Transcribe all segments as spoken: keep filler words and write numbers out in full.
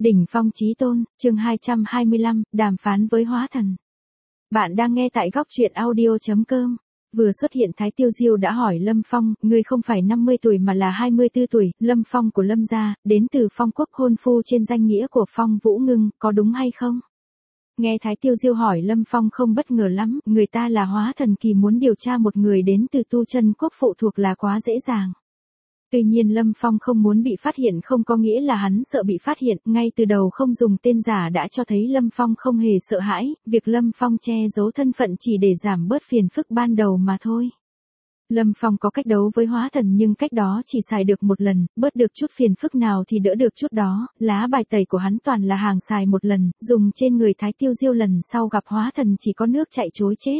Đỉnh phong chí tôn, chương hai trăm hai mươi lăm, đàm phán với hóa thần. Bạn đang nghe tại góc truyện audio chấm com. Vừa xuất hiện Thái Tiêu Diêu đã hỏi Lâm Phong, ngươi không phải năm mươi tuổi mà là hai mươi tư tuổi, Lâm Phong của Lâm gia, đến từ Phong quốc hôn phu trên danh nghĩa của Phong Vũ Ngưng, có đúng hay không? Nghe Thái Tiêu Diêu hỏi Lâm Phong không bất ngờ lắm, người ta là hóa thần kỳ muốn điều tra một người đến từ tu chân quốc phụ thuộc là quá dễ dàng. Tuy nhiên Lâm Phong không muốn bị phát hiện không có nghĩa là hắn sợ bị phát hiện, ngay từ đầu không dùng tên giả đã cho thấy Lâm Phong không hề sợ hãi, việc Lâm Phong che giấu thân phận chỉ để giảm bớt phiền phức ban đầu mà thôi. Lâm Phong có cách đấu với hóa thần nhưng cách đó chỉ xài được một lần, bớt được chút phiền phức nào thì đỡ được chút đó, lá bài tẩy của hắn toàn là hàng xài một lần, dùng trên người Thái Tiêu Diêu lần sau gặp hóa thần chỉ có nước chạy trối chết.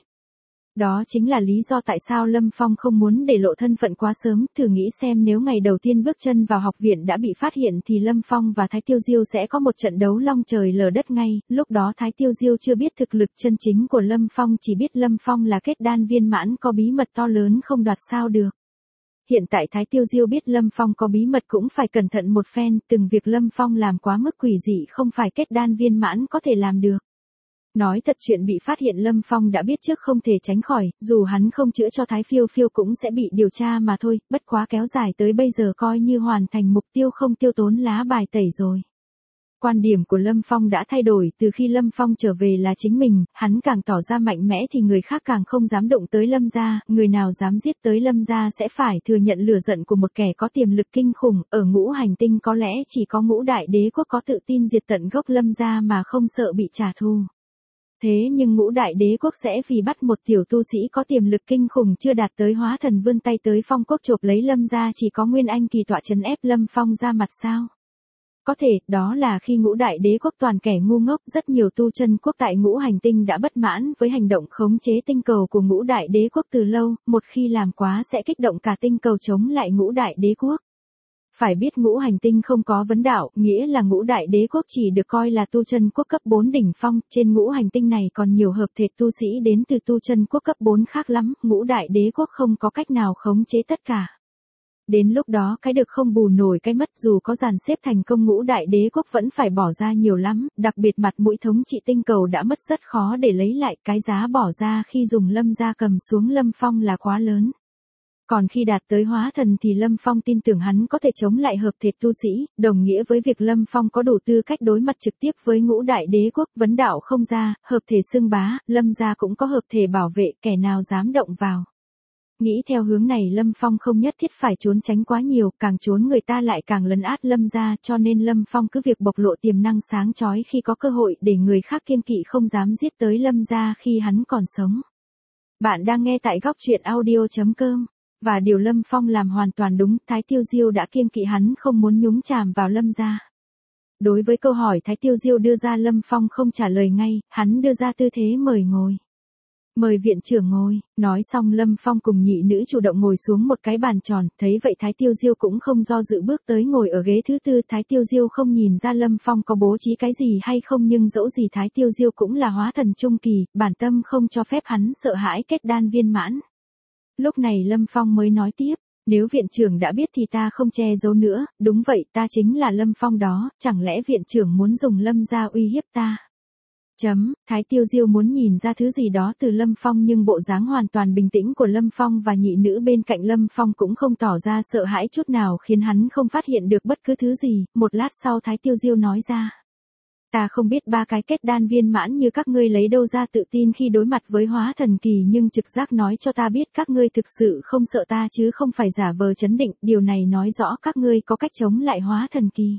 Đó chính là lý do tại sao Lâm Phong không muốn để lộ thân phận quá sớm, thử nghĩ xem nếu ngày đầu tiên bước chân vào học viện đã bị phát hiện thì Lâm Phong và Thái Tiêu Diêu sẽ có một trận đấu long trời lở đất ngay, lúc đó Thái Tiêu Diêu chưa biết thực lực chân chính của Lâm Phong, chỉ biết Lâm Phong là kết đan viên mãn có bí mật to lớn không đoạt sao được. Hiện tại Thái Tiêu Diêu biết Lâm Phong có bí mật cũng phải cẩn thận một phen, từng việc Lâm Phong làm quá mức quỷ dị không phải kết đan viên mãn có thể làm được. Nói thật chuyện bị phát hiện Lâm Phong đã biết trước không thể tránh khỏi, dù hắn không chữa cho Thái Phiêu Phiêu cũng sẽ bị điều tra mà thôi, bất quá kéo dài tới bây giờ coi như hoàn thành mục tiêu không tiêu tốn lá bài tẩy rồi. Quan điểm của Lâm Phong đã thay đổi từ khi Lâm Phong trở về là chính mình, hắn càng tỏ ra mạnh mẽ thì người khác càng không dám động tới Lâm gia, người nào dám giết tới Lâm gia sẽ phải thừa nhận lửa giận của một kẻ có tiềm lực kinh khủng, ở ngũ hành tinh có lẽ chỉ có ngũ đại đế quốc có tự tin diệt tận gốc Lâm gia mà không sợ bị trả thù. Thế nhưng ngũ đại đế quốc sẽ vì bắt một tiểu tu sĩ có tiềm lực kinh khủng chưa đạt tới hóa thần vươn tay tới Phong quốc chộp lấy Lâm gia chỉ có Nguyên Anh kỳ tọa trấn ép Lâm Phong ra mặt sao? Có thể, đó là khi ngũ đại đế quốc toàn kẻ ngu ngốc, rất nhiều tu chân quốc tại ngũ hành tinh đã bất mãn với hành động khống chế tinh cầu của ngũ đại đế quốc từ lâu, một khi làm quá sẽ kích động cả tinh cầu chống lại ngũ đại đế quốc. Phải biết ngũ hành tinh không có vấn đạo, nghĩa là ngũ đại đế quốc chỉ được coi là tu chân quốc cấp bốn đỉnh phong, trên ngũ hành tinh này còn nhiều hợp thể tu sĩ đến từ tu chân quốc cấp bốn khác lắm, ngũ đại đế quốc không có cách nào khống chế tất cả. Đến lúc đó cái được không bù nổi cái mất, dù có dàn xếp thành công ngũ đại đế quốc vẫn phải bỏ ra nhiều lắm, đặc biệt mặt mũi thống trị tinh cầu đã mất rất khó để lấy lại, cái giá bỏ ra khi dùng Lâm gia cầm xuống Lâm Phong là quá lớn. Còn khi đạt tới hóa thần thì Lâm Phong tin tưởng hắn có thể chống lại hợp thể tu sĩ, đồng nghĩa với việc Lâm Phong có đủ tư cách đối mặt trực tiếp với ngũ đại đế quốc, vấn đạo không ra, hợp thể xưng bá, Lâm gia cũng có hợp thể bảo vệ, kẻ nào dám động vào. Nghĩ theo hướng này Lâm Phong không nhất thiết phải trốn tránh quá nhiều, càng trốn người ta lại càng lấn át Lâm gia, cho nên Lâm Phong cứ việc bộc lộ tiềm năng sáng chói khi có cơ hội để người khác kiêng kỵ không dám giết tới Lâm gia khi hắn còn sống. Bạn đang nghe tại góc truyện audio chấm com. Và điều Lâm Phong làm hoàn toàn đúng, Thái Tiêu Diêu đã kiêng kỵ hắn không muốn nhúng chàm vào Lâm gia. Đối với câu hỏi Thái Tiêu Diêu đưa ra Lâm Phong không trả lời ngay, hắn đưa ra tư thế mời ngồi. Mời viện trưởng ngồi, nói xong Lâm Phong cùng nhị nữ chủ động ngồi xuống một cái bàn tròn, thấy vậy Thái Tiêu Diêu cũng không do dự bước tới ngồi ở ghế thứ tư. Thái Tiêu Diêu không nhìn ra Lâm Phong có bố trí cái gì hay không nhưng dẫu gì Thái Tiêu Diêu cũng là hóa thần trung kỳ, bản tâm không cho phép hắn sợ hãi kết đan viên mãn. Lúc này Lâm Phong mới nói tiếp, nếu viện trưởng đã biết thì ta không che giấu nữa, đúng vậy ta chính là Lâm Phong đó, chẳng lẽ viện trưởng muốn dùng Lâm gia uy hiếp ta? Chấm, Thái Tiêu Diêu muốn nhìn ra thứ gì đó từ Lâm Phong nhưng bộ dáng hoàn toàn bình tĩnh của Lâm Phong và nhị nữ bên cạnh Lâm Phong cũng không tỏ ra sợ hãi chút nào khiến hắn không phát hiện được bất cứ thứ gì, một lát sau Thái Tiêu Diêu nói ra. Ta không biết ba cái kết đan viên mãn như các ngươi lấy đâu ra tự tin khi đối mặt với hóa thần kỳ nhưng trực giác nói cho ta biết các ngươi thực sự không sợ ta chứ không phải giả vờ chấn định, điều này nói rõ các ngươi có cách chống lại hóa thần kỳ.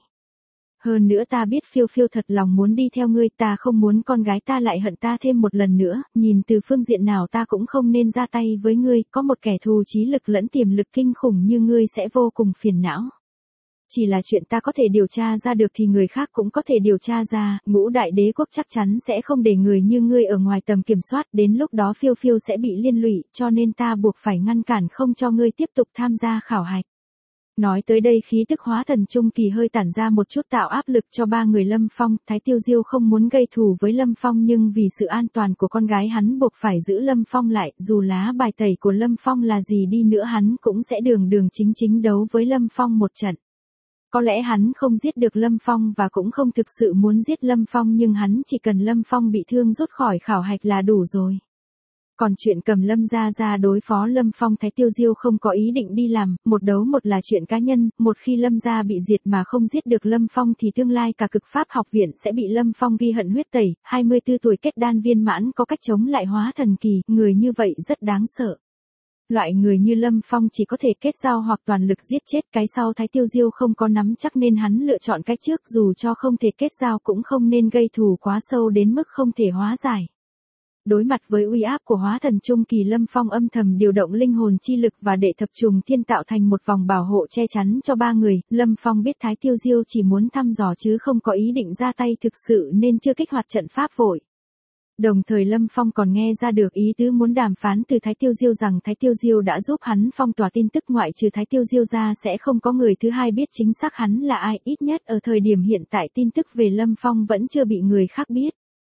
Hơn nữa ta biết Phiêu Phiêu thật lòng muốn đi theo ngươi, ta không muốn con gái ta lại hận ta thêm một lần nữa, nhìn từ phương diện nào ta cũng không nên ra tay với ngươi, có một kẻ thù trí lực lẫn tiềm lực kinh khủng như ngươi sẽ vô cùng phiền não. Chỉ là chuyện ta có thể điều tra ra được thì người khác cũng có thể điều tra ra, ngũ đại đế quốc chắc chắn sẽ không để người như ngươi ở ngoài tầm kiểm soát, đến lúc đó Phiêu Phiêu sẽ bị liên lụy, cho nên ta buộc phải ngăn cản không cho ngươi tiếp tục tham gia khảo hạch. Nói tới đây khí tức hóa thần trung kỳ hơi tản ra một chút tạo áp lực cho ba người Lâm Phong, Thái Tiêu Diêu không muốn gây thù với Lâm Phong nhưng vì sự an toàn của con gái hắn buộc phải giữ Lâm Phong lại, dù lá bài tẩy của Lâm Phong là gì đi nữa hắn cũng sẽ đường đường chính chính đấu với Lâm Phong một trận. Có lẽ hắn không giết được Lâm Phong và cũng không thực sự muốn giết Lâm Phong nhưng hắn chỉ cần Lâm Phong bị thương rút khỏi khảo hạch là đủ rồi. Còn chuyện cầm Lâm gia ra đối phó Lâm Phong, Thái Tiêu Diêu không có ý định đi làm, một đấu một là chuyện cá nhân, một khi Lâm gia bị diệt mà không giết được Lâm Phong thì tương lai cả Cực Pháp học viện sẽ bị Lâm Phong ghi hận huyết tẩy, hai mươi tư tuổi kết đan viên mãn có cách chống lại hóa thần kỳ, người như vậy rất đáng sợ. Loại người như Lâm Phong chỉ có thể kết giao hoặc toàn lực giết chết, cái sau Thái Tiêu Diêu không có nắm chắc nên hắn lựa chọn cái trước, dù cho không thể kết giao cũng không nên gây thù quá sâu đến mức không thể hóa giải. Đối mặt với uy áp của hóa thần trung kỳ, Lâm Phong âm thầm điều động linh hồn chi lực và đệ thập trùng thiên tạo thành một vòng bảo hộ che chắn cho ba người. Lâm Phong biết Thái Tiêu Diêu chỉ muốn thăm dò chứ không có ý định ra tay thực sự nên chưa kích hoạt trận pháp vội. Đồng thời Lâm Phong còn nghe ra được ý tứ muốn đàm phán từ Thái Tiêu Diêu rằng Thái Tiêu Diêu đã giúp hắn phong tỏa tin tức, ngoại trừ Thái Tiêu Diêu ra sẽ không có người thứ hai biết chính xác hắn là ai, ít nhất ở thời điểm hiện tại tin tức về Lâm Phong vẫn chưa bị người khác biết.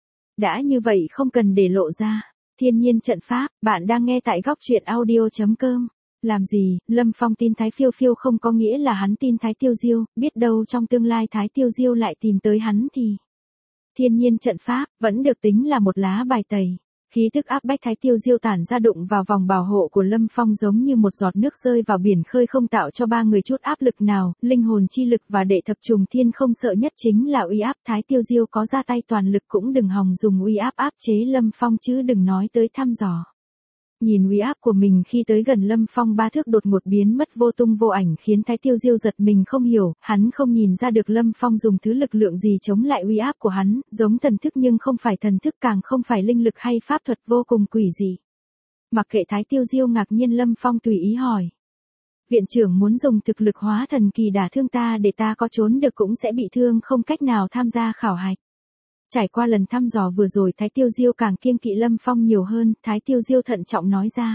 Đã như vậy không cần để lộ ra. Thiên nhiên trận pháp, bạn đang nghe tại góc truyện audio chấm com. Làm gì, Lâm Phong tin Thái Phiêu Phiêu không có nghĩa là hắn tin Thái Tiêu Diêu, biết đâu trong tương lai Thái Tiêu Diêu lại tìm tới hắn thì... Thiên nhiên trận pháp, vẫn được tính là một lá bài tẩy. Khí tức áp bách Thái Tiêu Diêu tản ra đụng vào vòng bảo hộ của Lâm Phong giống như một giọt nước rơi vào biển khơi, không tạo cho ba người chút áp lực nào, linh hồn chi lực và đệ thập trùng thiên không sợ nhất chính là uy áp. Thái Tiêu Diêu có ra tay toàn lực cũng đừng hòng dùng uy áp áp chế Lâm Phong chứ đừng nói tới thăm dò. Nhìn uy áp của mình khi tới gần Lâm Phong ba thước đột ngột biến mất vô tung vô ảnh khiến Thái Tiêu Diêu giật mình không hiểu, hắn không nhìn ra được Lâm Phong dùng thứ lực lượng gì chống lại uy áp của hắn, giống thần thức nhưng không phải thần thức, càng không phải linh lực hay pháp thuật, vô cùng quỷ dị. Mặc kệ Thái Tiêu Diêu ngạc nhiên, Lâm Phong tùy ý hỏi. Viện trưởng muốn dùng thực lực hóa thần kỳ đả thương ta để ta có trốn được cũng sẽ bị thương, không cách nào tham gia khảo hạch. Trải qua lần thăm dò vừa rồi, Thái Tiêu Diêu càng kiêng kỵ Lâm Phong nhiều hơn, Thái Tiêu Diêu thận trọng nói ra.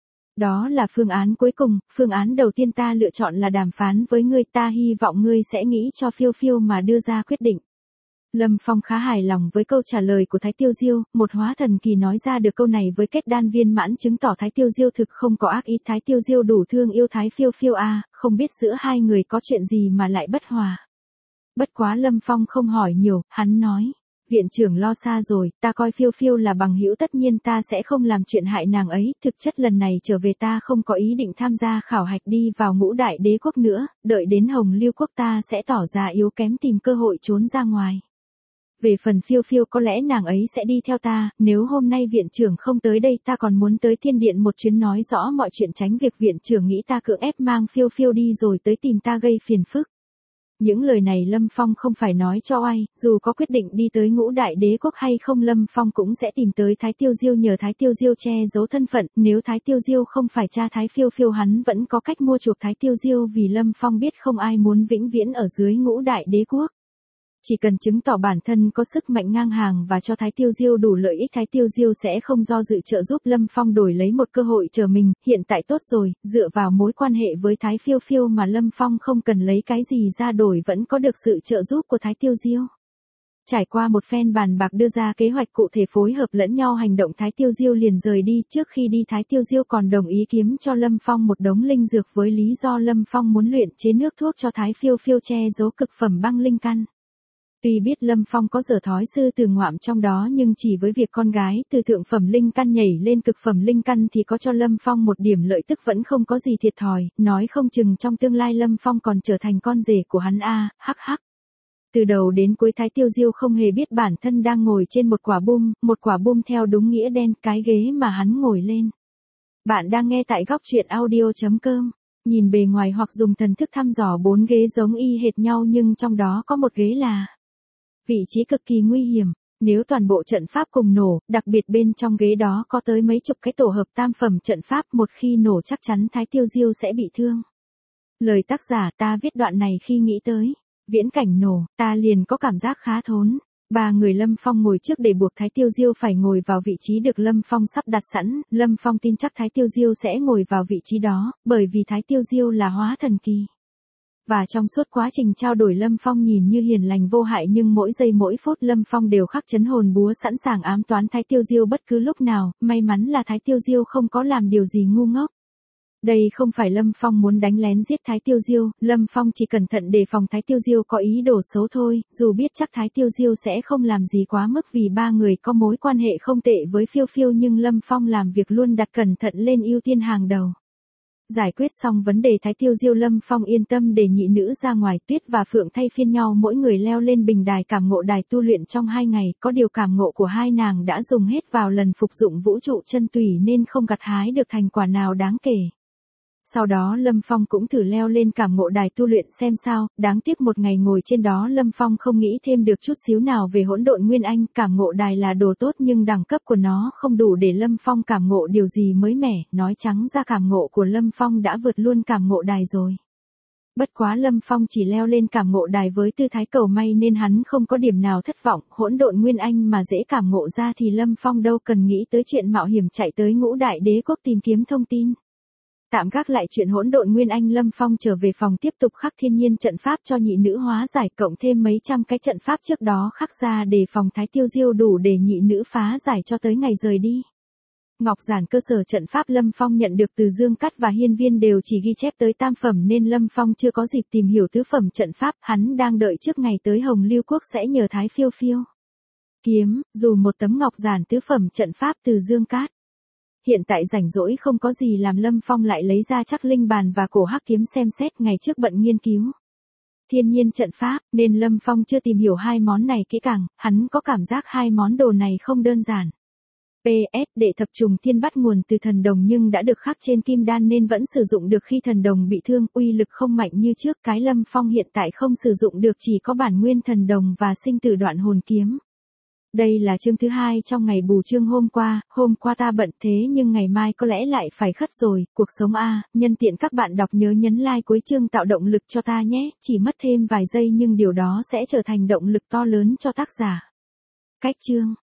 Đó là phương án cuối cùng, phương án đầu tiên ta lựa chọn là đàm phán với ngươi, ta hy vọng ngươi sẽ nghĩ cho Phiêu Phiêu mà đưa ra quyết định. Lâm Phong khá hài lòng với câu trả lời của Thái Tiêu Diêu, một hóa thần kỳ nói ra được câu này với kết đan viên mãn chứng tỏ Thái Tiêu Diêu thực không có ác ý. Thái Tiêu Diêu đủ thương yêu Thái Phiêu Phiêu à, không biết giữa hai người có chuyện gì mà lại bất hòa. Bất quá Lâm Phong không hỏi nhiều, hắn nói. Viện trưởng lo xa rồi, ta coi Phiêu Phiêu là bằng hữu, tất nhiên ta sẽ không làm chuyện hại nàng ấy, thực chất lần này trở về ta không có ý định tham gia khảo hạch đi vào ngũ đại đế quốc nữa, đợi đến Hồng Lưu quốc ta sẽ tỏ ra yếu kém tìm cơ hội trốn ra ngoài. Về phần Phiêu Phiêu có lẽ nàng ấy sẽ đi theo ta, nếu hôm nay viện trưởng không tới đây ta còn muốn tới thiên điện một chuyến nói rõ mọi chuyện, tránh việc viện trưởng nghĩ ta cưỡng ép mang Phiêu Phiêu đi rồi tới tìm ta gây phiền phức. Những lời này Lâm Phong không phải nói cho ai, dù có quyết định đi tới ngũ đại đế quốc hay không Lâm Phong cũng sẽ tìm tới Thái Tiêu Diêu nhờ Thái Tiêu Diêu che giấu thân phận, nếu Thái Tiêu Diêu không phải cha Thái Phiêu Phiêu hắn vẫn có cách mua chuộc Thái Tiêu Diêu, vì Lâm Phong biết không ai muốn vĩnh viễn ở dưới ngũ đại đế quốc. Chỉ cần chứng tỏ bản thân có sức mạnh ngang hàng và cho Thái Tiêu Diêu đủ lợi ích, Thái Tiêu Diêu sẽ không do dự trợ giúp Lâm Phong đổi lấy một cơ hội chờ mình, hiện tại tốt rồi, dựa vào mối quan hệ với Thái Phiêu Phiêu mà Lâm Phong không cần lấy cái gì ra đổi vẫn có được sự trợ giúp của Thái Tiêu Diêu. Trải qua một phen bàn bạc đưa ra kế hoạch cụ thể phối hợp lẫn nhau hành động, Thái Tiêu Diêu liền rời đi. Trước khi đi Thái Tiêu Diêu còn đồng ý kiếm cho Lâm Phong một đống linh dược với lý do Lâm Phong muốn luyện chế nước thuốc cho Thái Phiêu Phiêu che giấu cực phẩm băng linh căn. Tuy biết Lâm Phong có dở thói sư từ ngoạm trong đó nhưng chỉ với việc con gái từ thượng phẩm linh căn nhảy lên cực phẩm linh căn thì có cho Lâm Phong một điểm lợi tức vẫn không có gì thiệt thòi, nói không chừng trong tương lai Lâm Phong còn trở thành con rể của hắn a, hắc hắc. Từ đầu đến cuối Thái Tiêu Diêu không hề biết bản thân đang ngồi trên một quả bum, một quả bum theo đúng nghĩa đen, cái ghế mà hắn ngồi lên. Bạn đang nghe tại góc truyện audio chấm com. Nhìn bề ngoài hoặc dùng thần thức thăm dò bốn ghế giống y hệt nhau nhưng trong đó có một ghế là vị trí cực kỳ nguy hiểm, nếu toàn bộ trận pháp cùng nổ, đặc biệt bên trong ghế đó có tới mấy chục cái tổ hợp tam phẩm trận pháp, một khi nổ chắc chắn Thái Tiêu Diêu sẽ bị thương. Lời tác giả ta viết đoạn này khi nghĩ tới viễn cảnh nổ, ta liền có cảm giác khá thốn. Ba người Lâm Phong ngồi trước để buộc Thái Tiêu Diêu phải ngồi vào vị trí được Lâm Phong sắp đặt sẵn, Lâm Phong tin chắc Thái Tiêu Diêu sẽ ngồi vào vị trí đó, bởi vì Thái Tiêu Diêu là hóa thần kỳ. Và trong suốt quá trình trao đổi Lâm Phong nhìn như hiền lành vô hại nhưng mỗi giây mỗi phút Lâm Phong đều khắc chấn hồn búa sẵn sàng ám toán Thái Tiêu Diêu bất cứ lúc nào, may mắn là Thái Tiêu Diêu không có làm điều gì ngu ngốc. Đây không phải Lâm Phong muốn đánh lén giết Thái Tiêu Diêu, Lâm Phong chỉ cẩn thận đề phòng Thái Tiêu Diêu có ý đồ xấu thôi, dù biết chắc Thái Tiêu Diêu sẽ không làm gì quá mức vì ba người có mối quan hệ không tệ với Phiêu Phiêu, nhưng Lâm Phong làm việc luôn đặt cẩn thận lên ưu tiên hàng đầu. Giải quyết xong vấn đề Thái Tiêu Diêu, Lâm Phong yên tâm để nhị nữ ra ngoài. Tuyết và Phượng thay phiên nhau mỗi người leo lên bình đài cảm ngộ đài tu luyện trong hai ngày, có điều cảm ngộ của hai nàng đã dùng hết vào lần phục dụng vũ trụ chân tùy nên không gặt hái được thành quả nào đáng kể. Sau đó Lâm Phong cũng thử leo lên cảm ngộ đài tu luyện xem sao, đáng tiếc một ngày ngồi trên đó Lâm Phong không nghĩ thêm được chút xíu nào về hỗn độn nguyên anh. Cảm ngộ đài là đồ tốt nhưng đẳng cấp của nó không đủ để Lâm Phong cảm ngộ điều gì mới mẻ, nói trắng ra cảm ngộ của Lâm Phong đã vượt luôn cảm ngộ đài rồi. Bất quá Lâm Phong chỉ leo lên cảm ngộ đài với tư thái cầu may nên hắn không có điểm nào thất vọng, hỗn độn nguyên anh mà dễ cảm ngộ ra thì Lâm Phong đâu cần nghĩ tới chuyện mạo hiểm chạy tới Ngũ Đại Đế Quốc tìm kiếm thông tin. Tạm gác lại chuyện hỗn độn nguyên anh, Lâm Phong trở về phòng tiếp tục khắc thiên nhiên trận pháp cho nhị nữ hóa giải, cộng thêm mấy trăm cái trận pháp trước đó khắc ra để phòng Thái Tiêu Diêu đủ để nhị nữ phá giải cho tới ngày rời đi. Ngọc giản cơ sở trận pháp Lâm Phong nhận được từ Dương Cắt và Hiên Viên đều chỉ ghi chép tới tam phẩm nên Lâm Phong chưa có dịp tìm hiểu tứ phẩm trận pháp, hắn đang đợi trước ngày tới Hồng Lưu Quốc sẽ nhờ Thái Phiêu Phiêu kiếm, dù một tấm ngọc giản tứ phẩm trận pháp từ Dương Cát. Hiện tại rảnh rỗi không có gì làm, Lâm Phong lại lấy ra Trắc Linh bàn và Cổ Hắc kiếm xem xét, ngày trước bận nghiên cứu thiên nhiên trận pháp nên Lâm Phong chưa tìm hiểu hai món này kỹ càng, hắn có cảm giác hai món đồ này không đơn giản. pê ét Đệ thập trùng thiên bắt nguồn từ thần đồng nhưng đã được khắc trên kim đan nên vẫn sử dụng được khi thần đồng bị thương, uy lực không mạnh như trước. Cái Lâm Phong hiện tại không sử dụng được chỉ có bản nguyên thần đồng và sinh tử đoạn hồn kiếm. Đây là chương thứ hai trong ngày bù chương hôm qua, hôm qua ta bận thế nhưng ngày mai có lẽ lại phải khất rồi, cuộc sống a, nhân tiện các bạn đọc nhớ nhấn like cuối chương tạo động lực cho ta nhé, chỉ mất thêm vài giây nhưng điều đó sẽ trở thành động lực to lớn cho tác giả. Cách chương